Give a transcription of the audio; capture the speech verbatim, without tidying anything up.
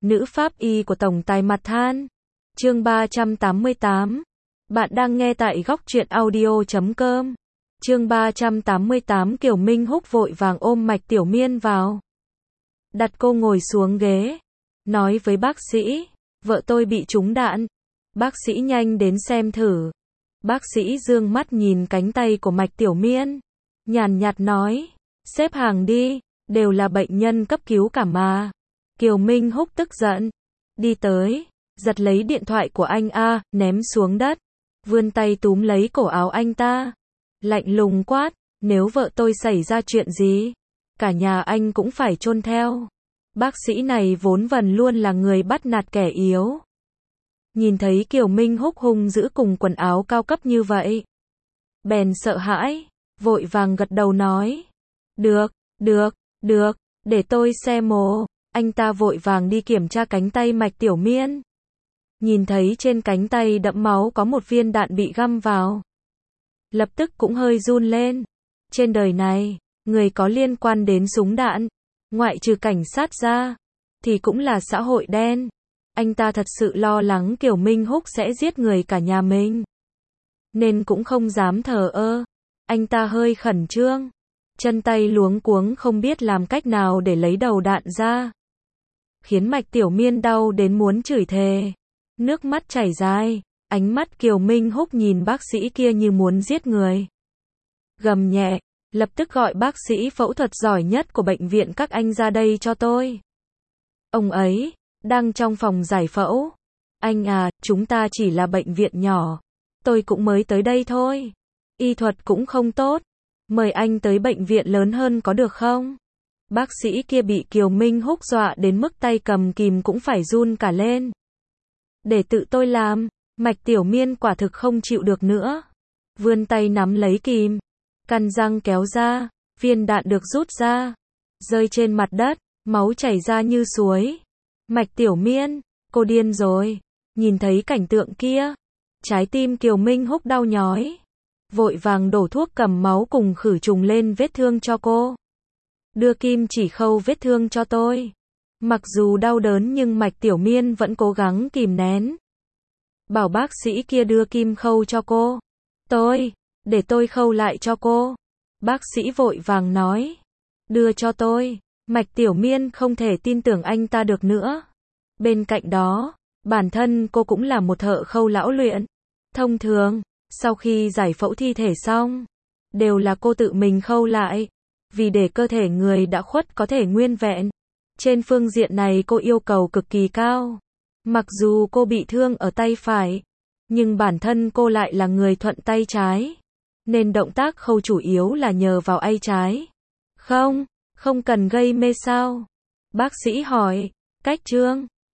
Nữ pháp y của tổng tài mặt than. Chương ba trăm tám mươi tám. Bạn đang nghe tại góc truyện audio chấm com. Chương ba trăm tám mươi tám. Kiều Minh Húc vội vàng ôm Mạch Tiểu Miên vào. Đặt cô ngồi xuống ghế. Nói với bác sĩ, vợ tôi bị trúng đạn. Bác sĩ nhanh đến xem thử. Bác sĩ dương mắt nhìn cánh tay của Mạch Tiểu Miên. Nhàn nhạt nói, xếp hàng đi, đều là bệnh nhân cấp cứu cả mà. Kiều Minh Húc tức giận. Đi tới, giật lấy điện thoại của anh A, ném xuống đất. Vươn tay túm lấy cổ áo anh ta. Lạnh lùng quát, nếu vợ tôi xảy ra chuyện gì, cả nhà anh cũng phải chôn theo. Bác sĩ này vốn vần luôn là người bắt nạt kẻ yếu. Nhìn thấy Kiều Minh Húc hung dữ cùng quần áo cao cấp như vậy, bèn sợ hãi, vội vàng gật đầu nói. Được, được, được, để tôi xem mổ. Anh ta vội vàng đi kiểm tra cánh tay Mạch Tiểu Miên. Nhìn thấy trên cánh tay đẫm máu có một viên đạn bị găm vào. Lập tức cũng hơi run lên. Trên đời này, người có liên quan đến súng đạn, ngoại trừ cảnh sát ra, thì cũng là xã hội đen. Anh ta thật sự lo lắng Kiều Minh Húc sẽ giết người cả nhà mình, nên cũng không dám thờ ơ. Anh ta hơi khẩn trương, chân tay luống cuống không biết làm cách nào để lấy đầu đạn ra, khiến Mạch Tiểu Miên đau đến muốn chửi thề. Nước mắt chảy dài, ánh mắt Kiều Minh Húc nhìn bác sĩ kia như muốn giết người. Gầm nhẹ, lập tức gọi bác sĩ phẫu thuật giỏi nhất của bệnh viện các anh ra đây cho tôi. Ông ấy đang trong phòng giải phẫu. Anh à, chúng ta chỉ là bệnh viện nhỏ, tôi cũng mới tới đây thôi. Y thuật cũng không tốt, mời anh tới bệnh viện lớn hơn có được không? Bác sĩ kia bị Kiều Minh Húc dọa đến mức tay cầm kìm cũng phải run cả lên. Để tự tôi làm. Mạch Tiểu Miên quả thực không chịu được nữa. Vươn tay nắm lấy kìm, căn răng kéo ra, viên đạn được rút ra, rơi trên mặt đất, máu chảy ra như suối. Mạch Tiểu Miên, cô điên rồi. Nhìn thấy cảnh tượng kia, trái tim Kiều Minh Húc đau nhói. Vội vàng đổ thuốc cầm máu cùng khử trùng lên vết thương cho cô. Đưa kim chỉ khâu vết thương cho tôi. Mặc dù đau đớn nhưng Mạch Tiểu Miên vẫn cố gắng kìm nén. Bảo bác sĩ kia đưa kim khâu cho cô. Tôi, để tôi khâu lại cho cô. Bác sĩ vội vàng nói. Đưa cho tôi. Mạch Tiểu Miên không thể tin tưởng anh ta được nữa. Bên cạnh đó, bản thân cô cũng là một thợ khâu lão luyện. Thông thường, sau khi giải phẫu thi thể xong, đều là cô tự mình khâu lại. Vì để cơ thể người đã khuất có thể nguyên vẹn. Trên phương diện này cô yêu cầu cực kỳ cao. Mặc dù cô bị thương ở tay phải, nhưng bản thân cô lại là người thuận tay trái, nên động tác khâu chủ yếu là nhờ vào tay trái. Không, không cần gây mê sao? Bác sĩ hỏi. Cách Trương,